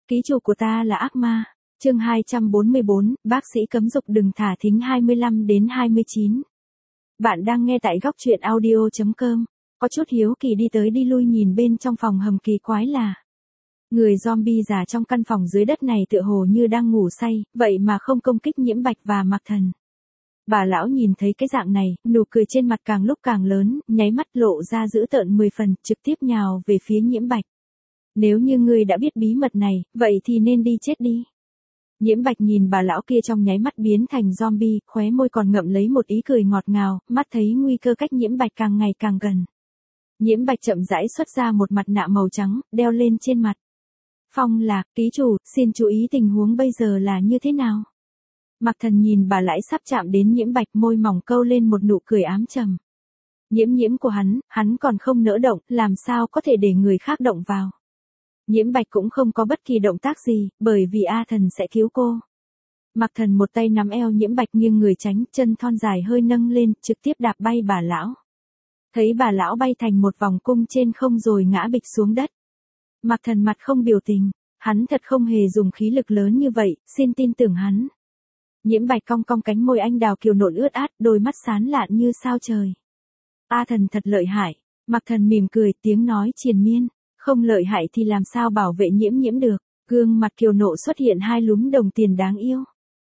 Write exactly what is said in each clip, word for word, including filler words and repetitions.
ký chủ của ta là ác ma. Chương hai trăm bốn mươi bốn, bác sĩ cấm dục đừng thả thính hai mươi lăm đến hai mươi chín. Bạn đang nghe tại góc truyện audio chấm com. Có chút hiếu kỳ đi tới đi lui nhìn bên trong phòng hầm kỳ quái là người zombie già trong căn phòng dưới đất này tựa hồ như đang ngủ say, vậy mà không công kích Nhiễm Bạch và Mạc Thần. Bà lão nhìn thấy cái dạng này, nụ cười trên mặt càng lúc càng lớn, nháy mắt lộ ra dữ tợn mười phần, trực tiếp nhào về phía Nhiễm Bạch. Nếu như ngươi đã biết bí mật này, vậy thì nên đi chết đi. Nhiễm Bạch nhìn bà lão kia trong nháy mắt biến thành zombie, khóe môi còn ngậm lấy một ý cười ngọt ngào, mắt thấy nguy cơ cách Nhiễm Bạch càng ngày càng gần. Nhiễm Bạch chậm rãi xuất ra một mặt nạ màu trắng, đeo lên trên mặt. Phong Lạc, ký chủ, xin chú ý tình huống bây giờ là như thế nào? Mạc Thần nhìn bà lão sắp chạm đến Nhiễm Bạch, môi mỏng câu lên một nụ cười ám trầm. Nhiễm nhiễm của hắn, hắn còn không nỡ động, làm sao có thể để người khác động vào. Nhiễm Bạch cũng không có bất kỳ động tác gì, bởi vì A Thần sẽ cứu cô. Mạc Thần một tay nắm eo Nhiễm Bạch nghiêng người tránh, chân thon dài hơi nâng lên, trực tiếp đạp bay bà lão. Thấy bà lão bay thành một vòng cung trên không rồi ngã bịch xuống đất. Mạc Thần mặt không biểu tình, hắn thật không hề dùng khí lực lớn như vậy, xin tin tưởng hắn. Nhiễm Bạch cong cong cánh môi anh đào kiều nộn ướt át, đôi mắt sáng lạn như sao trời. A Thần thật lợi hại. Mạc Thần mỉm cười, tiếng nói triền miên. Không lợi hại thì làm sao bảo vệ Nhiễm nhiễm được. Gương mặt kiều nộ xuất hiện hai lúm đồng tiền đáng yêu.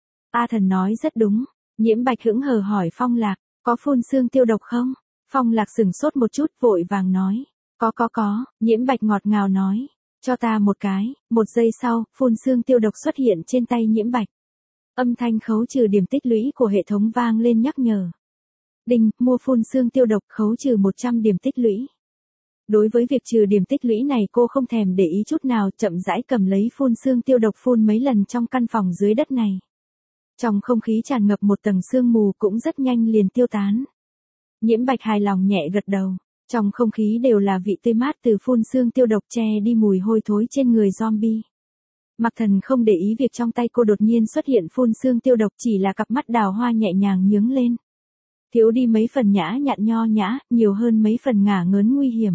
A Thần nói rất đúng. Nhiễm Bạch hững hờ hỏi Phong Lạc, có phun xương tiêu độc không? Phong Lạc sừng sốt một chút vội vàng nói. Có có có, Nhiễm Bạch ngọt ngào nói. Cho ta một cái. Một giây sau, phun xương tiêu độc xuất hiện trên tay Nhiễm Bạch. Âm thanh khấu trừ điểm tích lũy của hệ thống vang lên nhắc nhở. Đinh, mua phun xương tiêu độc khấu trừ một trăm điểm tích lũy. Đối với việc trừ điểm tích lũy này cô không thèm để ý chút nào, chậm rãi cầm lấy phun xương tiêu độc phun mấy lần trong căn phòng dưới đất này. Trong không khí tràn ngập một tầng sương mù cũng rất nhanh liền tiêu tán. Nhiễm Bạch hài lòng nhẹ gật đầu. Trong không khí đều là vị tươi mát từ phun xương tiêu độc che đi mùi hôi thối trên người zombie. Mạc Thần không để ý việc trong tay cô đột nhiên xuất hiện phun xương tiêu độc, chỉ là cặp mắt đào hoa nhẹ nhàng nhướng lên. Thiếu đi mấy phần nhã nhặn nho nhã, nhiều hơn mấy phần ngả ngớn nguy hiểm.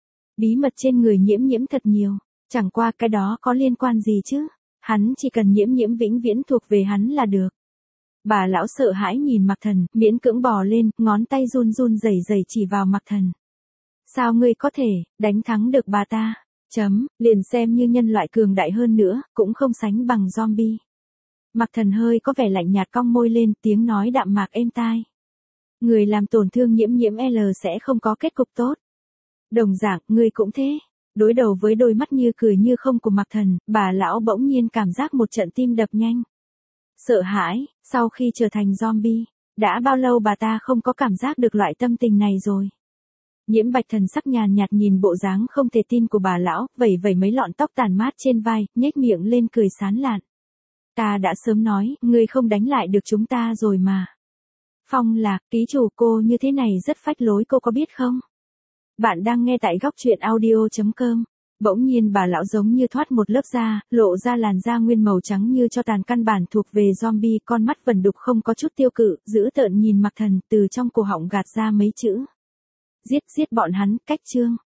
Bí mật trên người Nhiễm nhiễm thật nhiều, chẳng qua cái đó có liên quan gì chứ, hắn chỉ cần Nhiễm nhiễm vĩnh viễn thuộc về hắn là được. Bà lão sợ hãi nhìn Mạc Thần, miễn cưỡng bò lên, ngón tay run run rẩy rẩy chỉ vào Mạc Thần. Sao ngươi có thể đánh thắng được bà ta? Chấm, liền xem như nhân loại cường đại hơn nữa, cũng không sánh bằng zombie. Mạc Thần hơi có vẻ lạnh nhạt cong môi lên, tiếng nói đạm mạc êm tai. Người làm tổn thương Nhiễm nhiễm L sẽ không có kết cục tốt. Đồng dạng, ngươi cũng thế. Đối đầu với đôi mắt như cười như không của Mạc Thần, bà lão bỗng nhiên cảm giác một trận tim đập nhanh. Sợ hãi, sau khi trở thành zombie, đã bao lâu bà ta không có cảm giác được loại tâm tình này rồi. Nhiễm Bạch thần sắc nhàn nhạt nhìn bộ dáng không thể tin của bà lão, vẩy vẩy mấy lọn tóc tàn mát trên vai, nhếch miệng lên cười sán lạn. Ta đã sớm nói, ngươi không đánh lại được chúng ta rồi mà. Phong Lạc, ký chủ, cô như thế này rất phách lối, cô có biết không? Bạn đang nghe tại góc truyện audio chấm com. Bỗng nhiên bà lão giống như thoát một lớp da, lộ ra làn da nguyên màu trắng như cho tàn, căn bản thuộc về zombie, con mắt vẩn đục không có chút tiêu cự, dữ tợn nhìn Mạc Thần, từ trong cổ họng gạt ra mấy chữ. Giết giết bọn hắn, cách chương.